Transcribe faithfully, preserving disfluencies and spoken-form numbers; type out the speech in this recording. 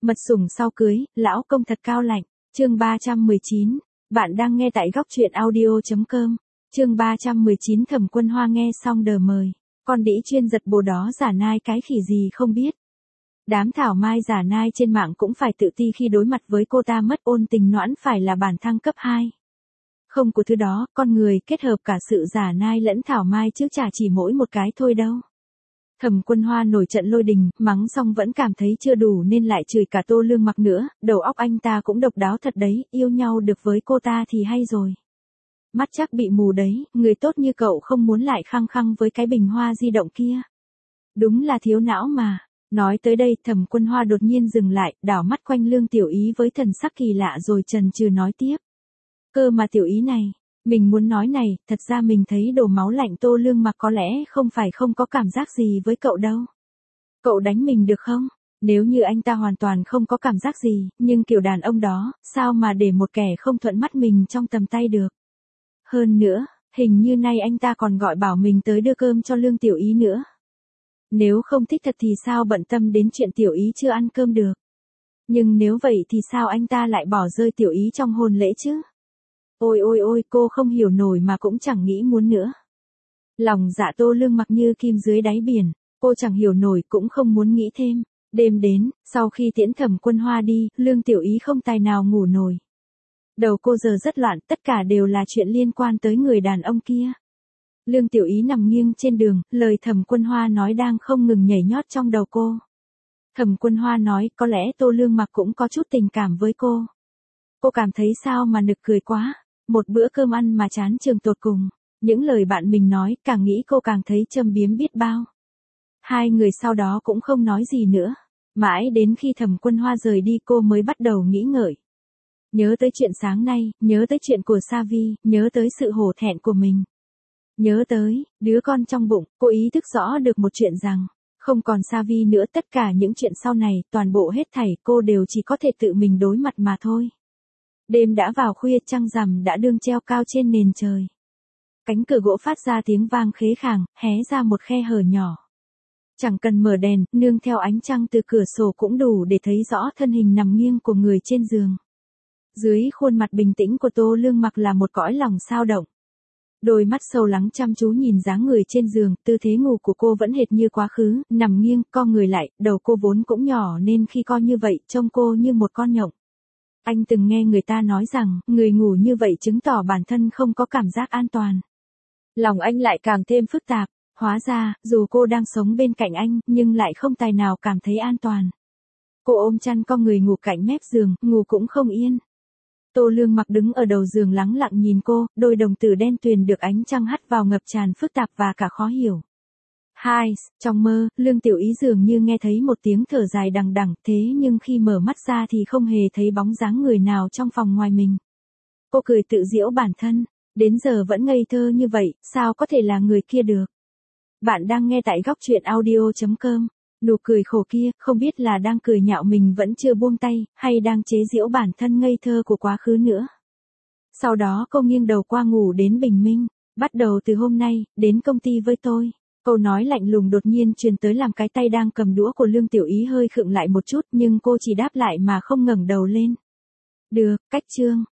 Mật sủng sau cưới, lão công thật cao lạnh. Chương ba trăm mười chín. Bạn đang nghe tại góc truyện audio chấm com. Chương ba trăm mười chín. Thẩm Quân Hoa nghe xong đờ mời. Con đĩ chuyên giật bồ đó giả nai cái khỉ gì không biết. Đám thảo mai giả nai trên mạng cũng phải tự ti khi đối mặt với cô ta mất ôn tình noãn phải là bản thăng cấp hai. Không có thứ đó, con người kết hợp cả sự giả nai lẫn thảo mai chứ chả chỉ mỗi một cái thôi đâu. Thẩm Quân Hoa nổi trận lôi đình, mắng xong vẫn cảm thấy chưa đủ nên lại chửi cả Tô Lương Mặc nữa, đầu óc anh ta cũng độc đáo thật đấy, yêu nhau được với cô ta thì hay rồi. Mắt chắc bị mù đấy, người tốt như cậu không muốn lại khăng khăng với cái bình hoa di động kia. Đúng là thiếu não mà. Nói tới đây Thẩm Quân Hoa đột nhiên dừng lại, đảo mắt quanh Lương Tiểu Ý với thần sắc kỳ lạ rồi chần chừ nói tiếp. Cơ mà Tiểu Ý này, mình muốn nói này, thật ra mình thấy đổ máu lạnh Tô Lương Mặc có lẽ không phải không có cảm giác gì với cậu đâu. Cậu đánh mình được không? Nếu như anh ta hoàn toàn không có cảm giác gì, nhưng kiểu đàn ông đó, sao mà để một kẻ không thuận mắt mình trong tầm tay được. Hơn nữa, hình như nay anh ta còn gọi bảo mình tới đưa cơm cho Lương Tiểu Ý nữa. Nếu không thích thật thì sao bận tâm đến chuyện Tiểu Ý chưa ăn cơm được. Nhưng nếu vậy thì sao anh ta lại bỏ rơi Tiểu Ý trong hôn lễ chứ? Ôi ôi ôi, cô không hiểu nổi mà cũng chẳng nghĩ muốn nữa. Lòng dạ Tô Lương Mặc như kim dưới đáy biển, cô chẳng hiểu nổi cũng không muốn nghĩ thêm. Đêm đến, sau khi tiễn Thẩm Quân Hoa đi, Lương Tiểu Ý không tài nào ngủ nổi. Đầu cô giờ rất loạn, tất cả đều là chuyện liên quan tới người đàn ông kia. Lương Tiểu Ý nằm nghiêng trên đường, lời Thẩm Quân Hoa nói đang không ngừng nhảy nhót trong đầu cô. Thẩm Quân Hoa nói có lẽ Tô Lương Mặc cũng có chút tình cảm với cô. Cô cảm thấy sao mà nực cười quá. Một bữa cơm ăn mà chán trường tột cùng. Những lời bạn mình nói càng nghĩ cô càng thấy châm biếm biết bao. Hai người sau đó cũng không nói gì nữa. Mãi đến khi Thẩm Quân Hoa rời đi cô mới bắt đầu nghĩ ngợi. Nhớ tới chuyện sáng nay, nhớ tới chuyện của Sa Vi, nhớ tới sự hổ thẹn của mình. Nhớ tới, đứa con trong bụng, cô ý thức rõ được một chuyện rằng, không còn Sa Vi nữa, tất cả những chuyện sau này, toàn bộ hết thảy cô đều chỉ có thể tự mình đối mặt mà thôi. Đêm đã vào khuya, trăng rằm đã đương treo cao trên nền trời. Cánh cửa gỗ phát ra tiếng vang khế khàng, hé ra một khe hở nhỏ. Chẳng cần mở đèn, nương theo ánh trăng từ cửa sổ cũng đủ để thấy rõ thân hình nằm nghiêng của người trên giường. Dưới khuôn mặt bình tĩnh của Tô Lương Mặc là một cõi lòng xao động. Đôi mắt sâu lắng chăm chú nhìn dáng người trên giường, tư thế ngủ của cô vẫn hệt như quá khứ, nằm nghiêng, co người lại, đầu cô vốn cũng nhỏ nên khi co như vậy, trông cô như một con nhộng. Anh từng nghe người ta nói rằng, người ngủ như vậy chứng tỏ bản thân không có cảm giác an toàn. Lòng anh lại càng thêm phức tạp, hóa ra, dù cô đang sống bên cạnh anh, nhưng lại không tài nào cảm thấy an toàn. Cô ôm chăn co người ngủ cạnh mép giường, ngủ cũng không yên. Tô Lương Mặc đứng ở đầu giường lắng lặng nhìn cô, đôi đồng tử đen tuyền được ánh trăng hắt vào ngập tràn phức tạp và cả khó hiểu. Hai, trong mơ, Lương Tiểu Ý dường như nghe thấy một tiếng thở dài đằng đằng, thế nhưng khi mở mắt ra thì không hề thấy bóng dáng người nào trong phòng ngoài mình. Cô cười tự giễu bản thân, đến giờ vẫn ngây thơ như vậy, sao có thể là người kia được. Bạn đang nghe tại góc truyện audio chấm com. Nụ cười khổ kia, không biết là đang cười nhạo mình vẫn chưa buông tay, hay đang chế giễu bản thân ngây thơ của quá khứ nữa. Sau đó cô nghiêng đầu qua ngủ đến bình minh, bắt đầu từ hôm nay, đến công ty với tôi. Câu nói lạnh lùng đột nhiên truyền tới làm cái tay đang cầm đũa của Lương Tiểu Ý hơi khựng lại một chút nhưng cô chỉ đáp lại mà không ngẩng đầu lên. Được, cách chương.